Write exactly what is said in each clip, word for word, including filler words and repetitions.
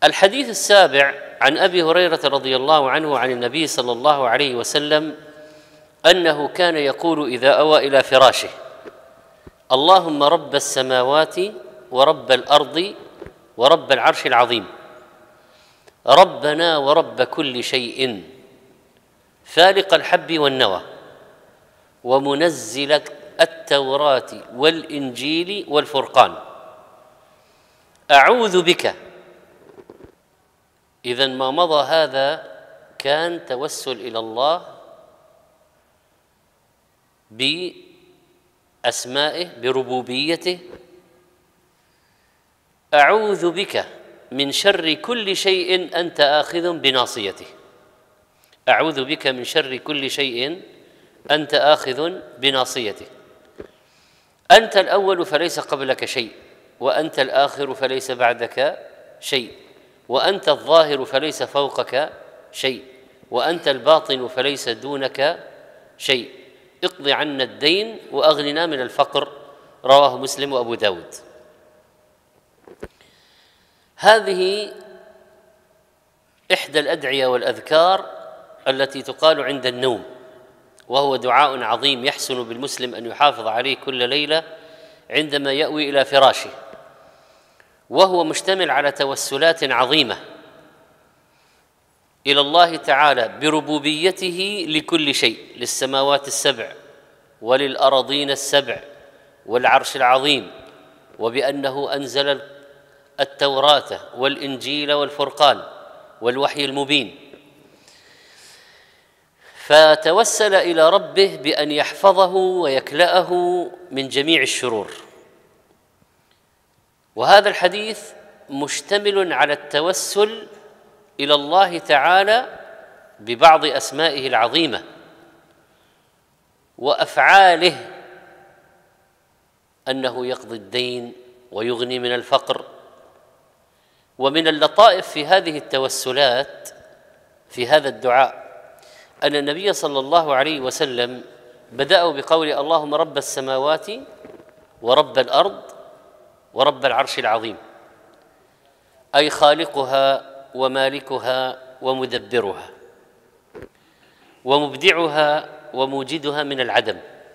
الحديث السابع عن أبي هريرة رضي الله عنه عن النبي صلى الله عليه وسلم أنه كان يقول إذا أوى إلى فراشه: اللهم رب السماوات ورب الأرض ورب العرش العظيم، ربنا ورب كل شيء، فالق الحب والنوى، ومنزل التوراة والإنجيل والفرقان، أعوذ بك. إذن ما مضى هذا كان توسل إلى الله بأسمائه بربوبيته. أعوذ بك من شر كل شيء أنت آخذ بناصيته، أعوذ بك من شر كل شيء أنت آخذ بناصيته. أنت الأول فليس قبلك شيء، وأنت الآخر فليس بعدك شيء، وأنت الظاهر فليس فوقك شيء، وأنت الباطن فليس دونك شيء، اقض عنا الدين وأغننا من الفقر. رواه مسلم وأبو داود. هذه إحدى الأدعية والأذكار التي تقال عند النوم، وهو دعاء عظيم يحسن بالمسلم أن يحافظ عليه كل ليلة عندما يأوي إلى فراشه، وهو مشتمل على توسلات عظيمة إلى الله تعالى بربوبيته لكل شيء، للسماوات السبع وللأراضين السبع والعرش العظيم، وبأنه أنزل التوراة والإنجيل والفرقان والوحي المبين، فتوسل إلى ربه بأن يحفظه ويكلأه من جميع الشرور. وهذا الحديث مشتمل على التوسل إلى الله تعالى ببعض أسمائه العظيمة وأفعاله، أنه يقضي الدين ويغني من الفقر. ومن اللطائف في هذه التوسلات في هذا الدعاء أن النبي صلى الله عليه وسلم بدأوا بقول: اللهم رب السماوات ورب الأرض ورب العرش العظيم، أي خالقها ومالكها ومدبرها ومبدعها وموجدها من العدم.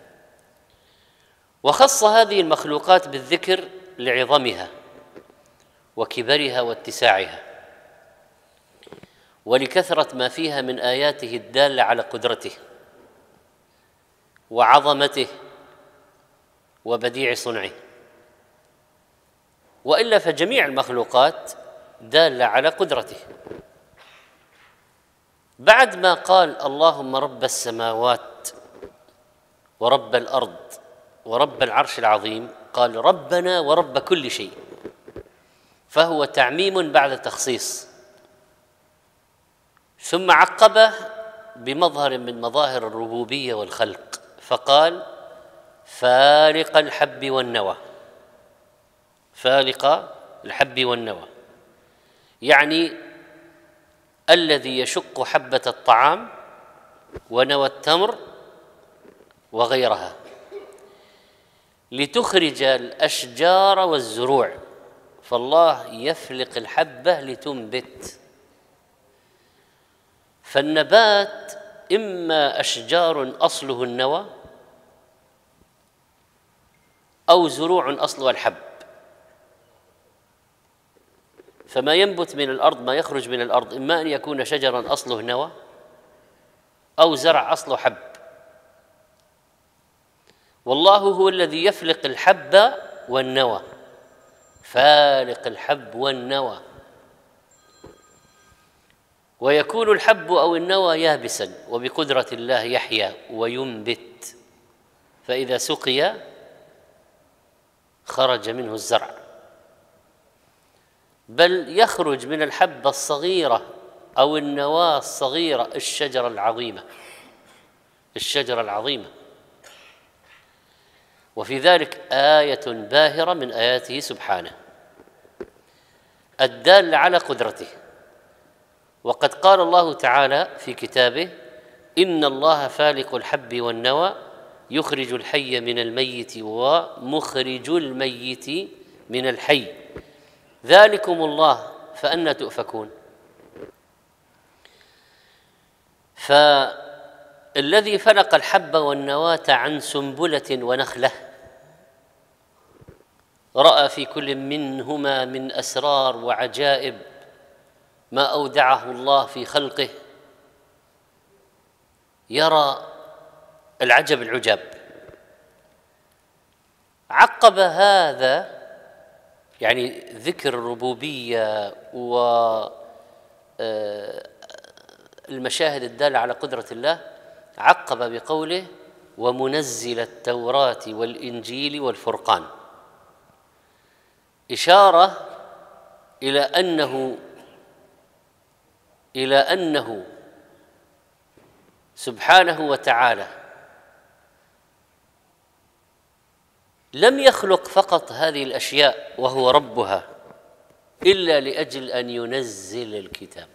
وخص هذه المخلوقات بالذكر لعظمها وكبرها واتساعها، ولكثرة ما فيها من آياته الدالة على قدرته وعظمته وبديع صنعه. وإلا فجميع المخلوقات دالة على قدرته. بعد ما قال اللهم رب السماوات ورب الأرض ورب العرش العظيم، قال ربنا ورب كل شيء، فهو تعميم بعد تخصيص. ثم عقبه بمظهر من مظاهر الربوبية والخلق، فقال فالق الحب والنوى، فالق الحب والنوى يعني الذي يشق حبة الطعام ونوى التمر وغيرها لتخرج الأشجار والزروع، فالله يفلق الحبة لتنبت. فالنبات إما أشجار أصله النوى أو زروع أصلها الحب، فما ينبت من الأرض، ما يخرج من الأرض، إما أن يكون شجراً أصله نوى أو زرع أصله حب. والله هو الذي يفلق الحب والنوى، فالق الحب والنوى. ويكون الحب أو النوى يابساً وبقدرة الله يحيا وينبت، فإذا سقي خرج منه الزرع، بل يخرج من الحبة الصغيرة أو النواة الصغيرة الشجرة العظيمة، الشجرة العظيمة. وفي ذلك آية باهرة من آياته سبحانه الدالة على قدرته. وقد قال الله تعالى في كتابه: إن الله فالق الحب والنوى يخرج الحي من الميت ومخرج الميت من الحي، ذلكم الله فأنى تؤفكون؟ فالذي فلق الحب والنواة عن سنبلة ونخلة رأى في كل منهما من أسرار وعجائب ما أودعه الله في خلقه، يرى العجب العجاب. عقب هذا يعني ذكر الربوبية والمشاهد الدالة على قدرة الله، عقب بقوله: ومنزل التوراة والإنجيل والفرقان، إشارة إلى أنه إلى أنه سبحانه وتعالى لم يخلق فقط هذه الأشياء وهو ربها إلا لأجل أن ينزل الكتاب.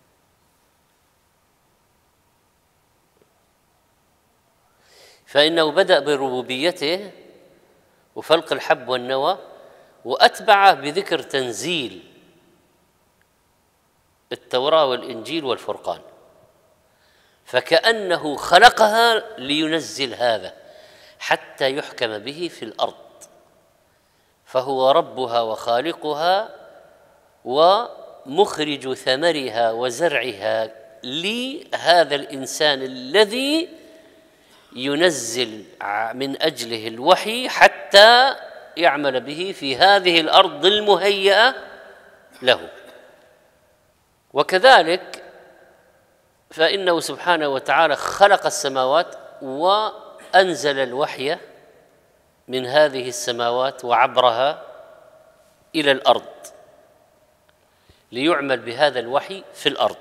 فإنه بدأ بربوبيته وفلق الحب والنوى، وأتبعه بذكر تنزيل التوراة والإنجيل والفرقان، فكأنه خلقها لينزل هذا حتى يحكم به في الأرض، فهو ربها وخالقها ومخرج ثمرها وزرعها لهذا الإنسان الذي ينزل من أجله الوحي حتى يعمل به في هذه الأرض المهيئة له. وكذلك فإنه سبحانه وتعالى خلق السماوات وأنزل الوحي من هذه السماوات وعبرها إلى الأرض ليعمل بهذا الوحي في الأرض.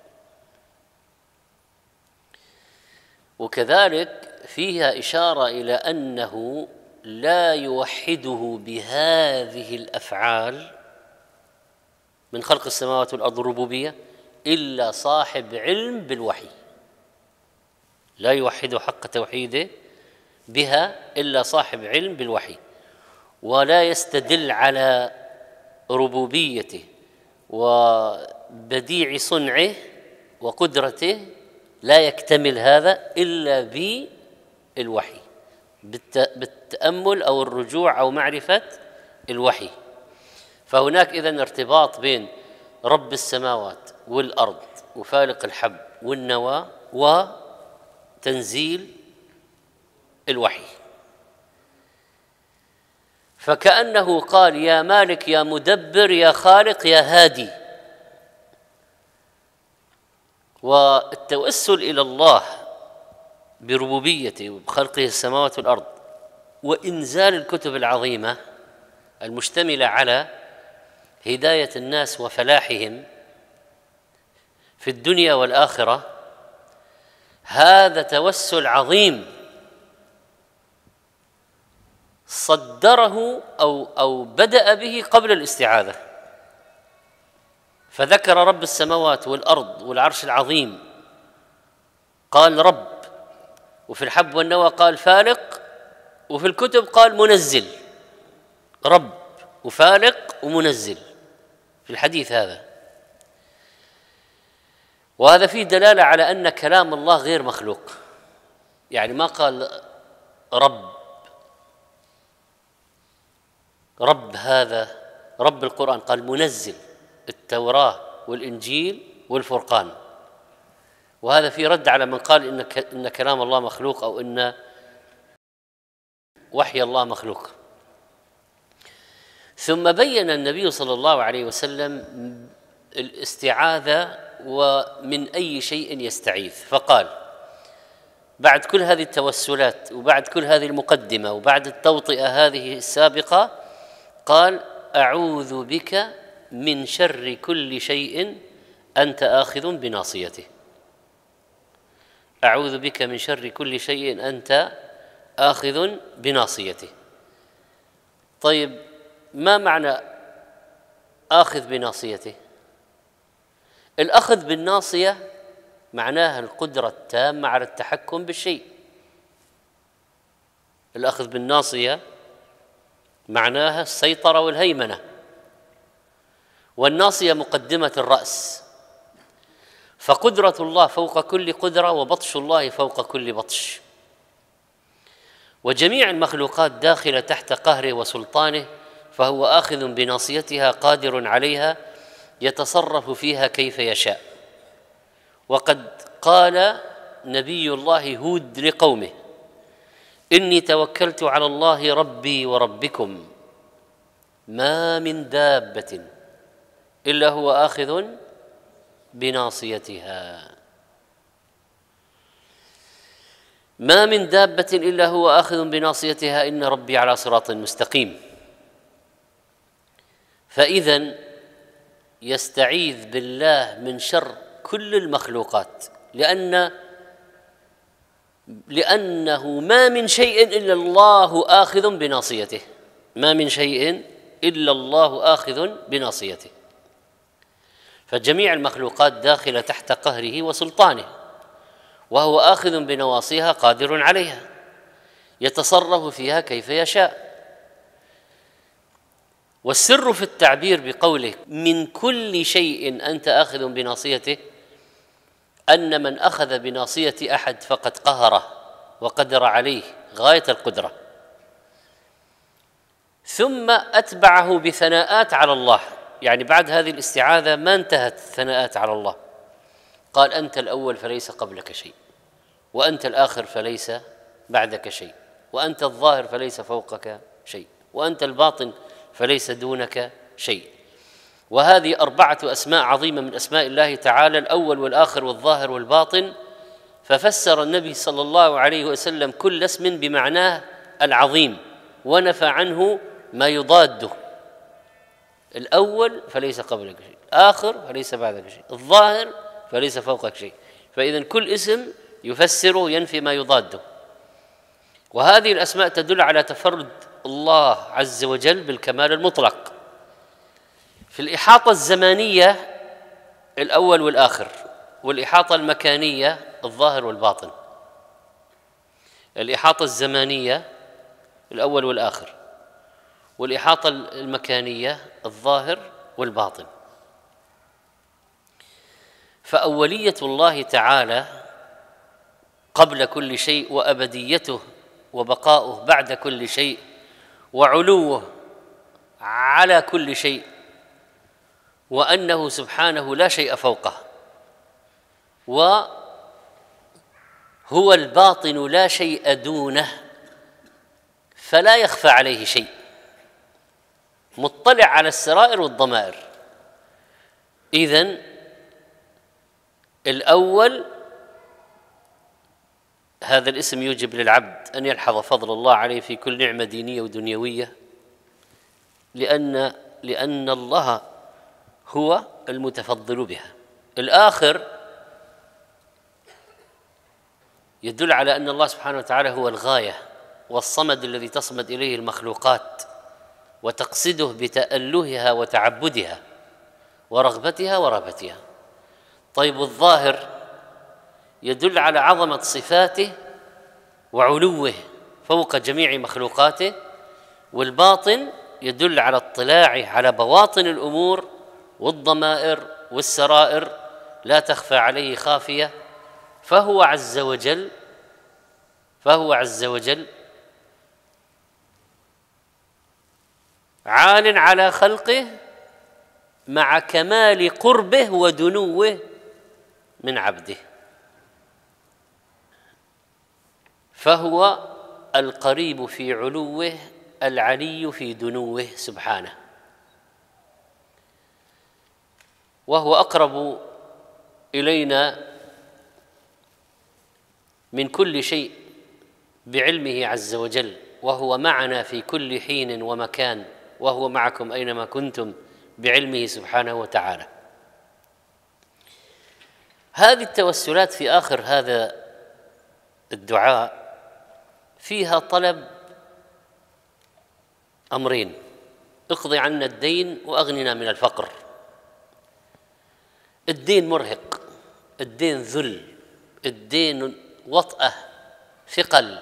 وكذلك فيها إشارة إلى أنه لا يوحده بهذه الأفعال من خلق السماوات والأرض الربوبية إلا صاحب علم بالوحي، لا يوحد حق توحيده بها إلا صاحب علم بالوحي، ولا يستدل على ربوبيته وبديع صنعه وقدرته، لا يكتمل هذا إلا بالوحي، بالتأمل أو الرجوع أو معرفة الوحي. فهناك إذن ارتباط بين رب السماوات والأرض وفالق الحب والنوى وتنزيل الوحي. فكأنه قال: يا مالك يا مدبر يا خالق يا هادي. والتوسل إلى الله بربوبيته وبخلقه السماوات والأرض وإنزال الكتب العظيمة المشتملة على هداية الناس وفلاحهم في الدنيا والآخرة، هذا توسل عظيم صدره أو أو بدأ به قبل الاستعاذة، فذكر رب السماوات والأرض والعرش العظيم، قال رب، وفي الحب والنوى قال فالق، وفي الكتب قال منزل، رب وفالق ومنزل في الحديث هذا. وهذا فيه دلالة على أن كلام الله غير مخلوق، يعني ما قال رب رب هذا رب القرآن، قال منزل التوراة والإنجيل والفرقان. وهذا فيه رد على من قال إن إن كلام الله مخلوق أو إن وحي الله مخلوق. ثم بين النبي صلى الله عليه وسلم الاستعاذة ومن أي شيء يستعيذ، فقال بعد كل هذه التوسلات وبعد كل هذه المقدمة وبعد التوطئة هذه السابقة، قال: أعوذ بك من شر كل شيء أنت آخذ بناصيته. أعوذ بك من شر كل شيء أنت آخذ بناصيته. طيب، ما معنى آخذ بناصيته؟ الأخذ بالناصية معناها القدرة التامة على التحكم بالشيء. الأخذ بالناصية معناها السيطرة والهيمنة. والناصية مقدمة الرأس، فقدرة الله فوق كل قدرة وبطش الله فوق كل بطش، وجميع المخلوقات داخلة تحت قهره وسلطانه، فهو آخذ بناصيتها قادر عليها يتصرف فيها كيف يشاء. وقد قال نبي الله هود لقومه: إني توكلت على الله ربي وربكم ما من دابة إلا هو آخذ بناصيتها. ما من دابة إلا هو آخذ بناصيتها إن ربي على صراط مستقيم. فإذن يستعيذ بالله من شر كل المخلوقات، لأن لأنه ما من شيء إلا الله آخذ بناصيته، ما من شيء إلا الله آخذ بناصيته، فجميع المخلوقات داخلة تحت قهره وسلطانه، وهو آخذ بنواصيها قادر عليها يتصرف فيها كيف يشاء. والسر في التعبير بقوله من كل شيء أنت آخذ بناصيته أن من أخذ بناصية أحد فقد قهره وقدر عليه غاية القدرة، ثم أتبعه بثناءات على الله. يعني بعد هذه الاستعاذة ما انتهت الثناءات على الله، قال: أنت الأول فليس قبلك شيء، وأنت الآخر فليس بعدك شيء، وأنت الظاهر فليس فوقك شيء، وأنت الباطن فليس دونك شيء. وهذه أربعة أسماء عظيمة من أسماء الله تعالى، الأول والآخر والظاهر والباطن. ففسر النبي صلى الله عليه وسلم كل اسم بمعناه العظيم، ونفى عنه ما يضاده. الأول فليس قبلك شيء، الآخر فليس بعدك شيء، الظاهر فليس فوقك شيء. فإذن كل اسم يفسره ينفي ما يضاده. وهذه الأسماء تدل على تفرد الله عز وجل بالكمال المطلق. في الإحاطة الزمانية الأول والآخر، والإحاطة المكانية الظاهر والباطن. الإحاطة الزمانية الأول والآخر، والإحاطة المكانية الظاهر والباطن. فأولية الله تعالى قبل كل شيء، وأبديته وبقاؤه بعد كل شيء، وعلوه على كل شيء، وأنه سبحانه لا شيء فوقه، وهو الباطن لا شيء دونه، فلا يخفى عليه شيء، مطلع على السرائر والضمائر. إذن الأول هذا الاسم يوجب للعبد أن يلحظ فضل الله عليه في كل نعمة دينية ودنيوية، لأن لأن الله هو المتفضل بها. الآخر يدل على أن الله سبحانه وتعالى هو الغاية والصمد الذي تصمد إليه المخلوقات وتقصده بتألهها وتعبدها ورغبتها ورهبتها. طيب الظاهر يدل على عظمة صفاته وعلوه فوق جميع مخلوقاته، والباطن يدل على اطلاعه على بواطن الأمور والضمائر والسرائر لا تخفى عليه خافية، فهو عز وجل فهو عز وجل عال على خلقه مع كمال قربه ودنوه من عبده، فهو القريب في علوه العلي في دنوه سبحانه، وهو أقرب إلينا من كل شيء بعلمه عز وجل، وهو معنا في كل حين ومكان، وهو معكم أينما كنتم بعلمه سبحانه وتعالى. هذه التوسلات في آخر هذا الدعاء فيها طلب أمرين: اقض عنا الدين وأغننا من الفقر. الدين مرهق، الدين ذل، الدين وطأة ثقل،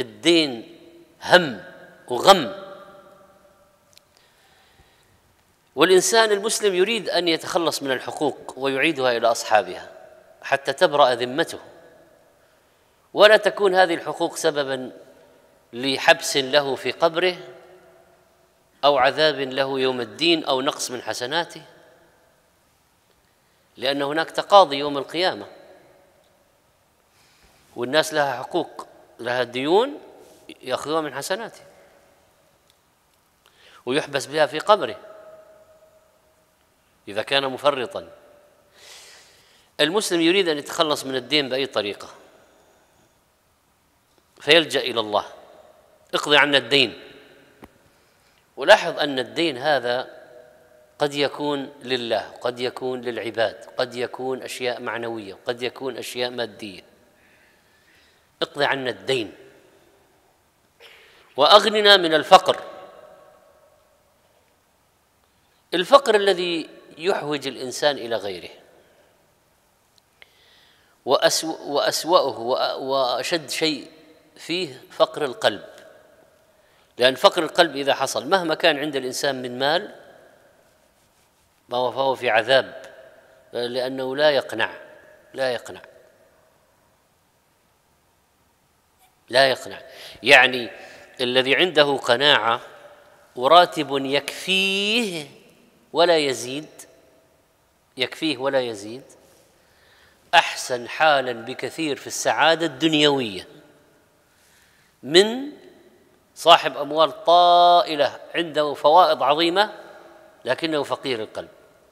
الدين هم وغم. والإنسان المسلم يريد أن يتخلص من الحقوق ويعيدها إلى أصحابها حتى تبرأ ذمته، ولا تكون هذه الحقوق سببا لحبس له في قبره أو عذاب له يوم الدين أو نقص من حسناته، لأن هناك تقاضي يوم القيامة، والناس لها حقوق، لها ديون يأخذوها من حسناته ويحبس بها في قبره إذا كان مفرطا. المسلم يريد أن يتخلص من الدين بأي طريقة، فيلجأ إلى الله: اقضي عنا الدين. ولاحظ أن الدين هذا قد يكون لله، قد يكون للعباد، قد يكون أشياء معنوية، قد يكون أشياء مادية. اقضي عنا الدين وأغننا من الفقر، الفقر الذي يحوج الإنسان إلى غيره، وأسوأه وأشد شيء فيه فقر القلب، لأن فقر القلب إذا حصل مهما كان عند الإنسان من مال فهو في عذاب، لأنه لا يقنع لا يقنع لا يقنع يعني الذي عنده قناعة وراتب يكفيه ولا يزيد يكفيه ولا يزيد أحسن حالا بكثير في السعادة الدنيوية من صاحب أموال طائلة عنده فوائض عظيمة لكنه فقير القلب،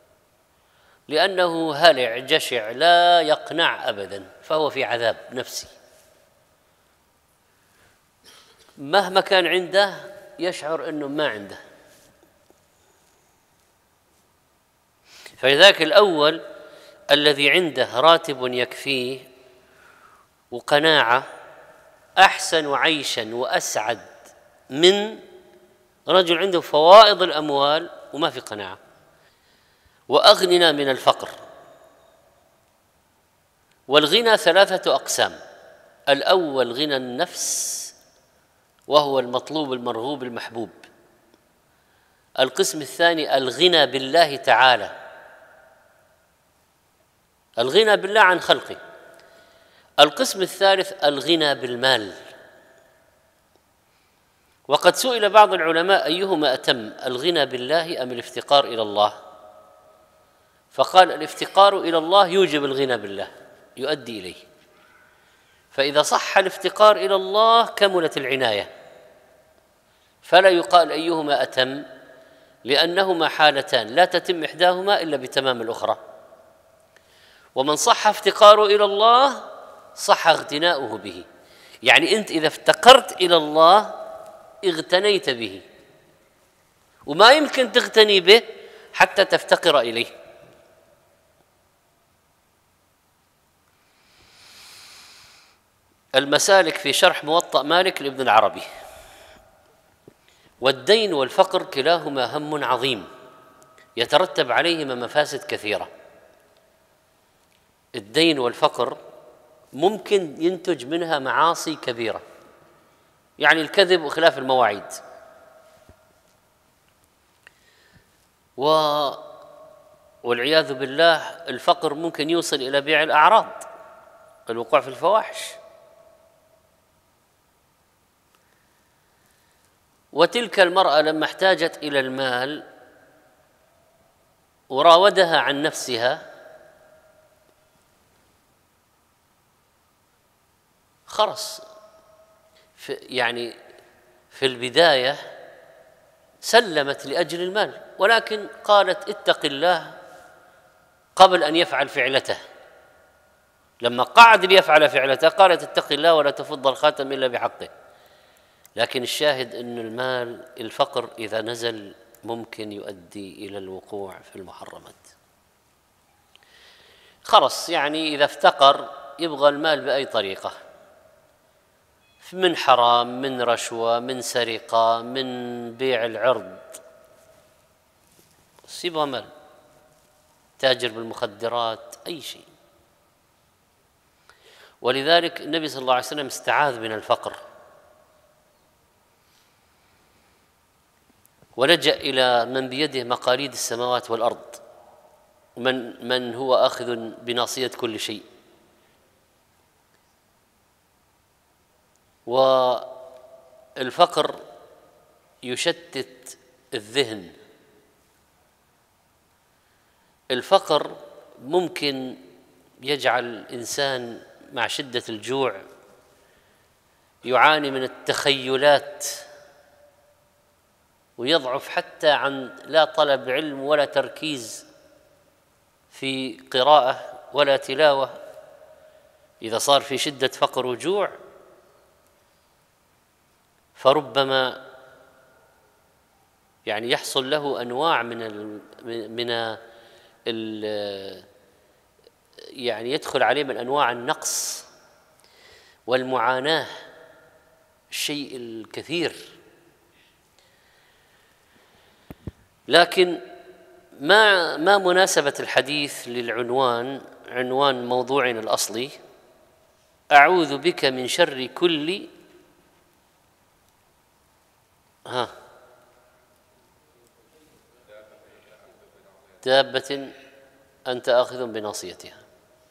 لأنه هلع جشع لا يقنع أبدا، فهو في عذاب نفسي. مهما كان عنده يشعر أنه ما عنده. فلذلك الأول الذي عنده راتب يكفيه وقناعة أحسن عيشا وأسعد من رجل عنده فوائض الأموال وما في قناعة. وأغننا من الفقر. والغنى ثلاثة أقسام: الأول غنى النفس وهو المطلوب المرغوب المحبوب. القسم الثاني الغنى بالله تعالى، الغنى بالله عن خلقه. القسم الثالث الغنى بالمال. وقد سئل بعض العلماء أيهما أتم، الغنى بالله أم الافتقار إلى الله؟ فقال الافتقار إلى الله يوجب الغنى بالله، يؤدي إليه. فإذا صح الافتقار إلى الله كملت العناية، فلا يقال أيهما أتم، لأنهما حالتان لا تتم إحداهما إلا بتمام الأخرى. ومن صح افتقاره إلى الله صح اغتناؤه به، يعني أنت إذا افتقرت إلى الله اغتنيت به، وما يمكن تغتني به حتى تفتقر إليه. المسالك في شرح موطأ مالك لابن العربي. والدين والفقر كلاهما هم عظيم يترتب عليهما مفاسد كثيرة. الدين والفقر ممكن ينتج منها معاصي كبيرة، يعني الكذب وخلاف المواعيد، و والعياذ بالله الفقر ممكن يوصل إلى بيع الأعراض، الوقوع في الفواحش. وتلك المرأة لما احتاجت إلى المال وراودها عن نفسها خرس في يعني في البداية سلمت لأجل المال، ولكن قالت اتق الله قبل أن يفعل فعلته. لما قعد ليفعل فعلته قالت اتق الله ولا تفض الخاتم إلا بحقه. لكن الشاهد أن المال الفقر إذا نزل ممكن يؤدي إلى الوقوع في المحرمات. خلص يعني إذا افتقر يبغى المال بأي طريقة، من حرام، من رشوة، من سرقة، من بيع العرض، يبغى مال، تاجر بالمخدرات، أي شيء. ولذلك النبي صلى الله عليه وسلم استعاذ من الفقر، ولجأ إلى من بيده مقاليد السماوات والأرض، من من هو آخذ بناصية كل شيء. والفقر يشتت الذهن. الفقر ممكن يجعل الإنسان مع شدة الجوع يعاني من التخيلات، ويضعف حتى عن لا طلب علم ولا تركيز في قراءة ولا تلاوة. إذا صار في شدة فقر وجوع فربما يعني يحصل له أنواع من ال من ال يعني يدخل عليه من أنواع النقص والمعاناة، الشيء الكثير. لكن ما ما مناسبة الحديث للعنوان، عنوان موضوعنا الأصلي: أعوذ بك من شر كل ها دابة أنت آخذ بناصيتها.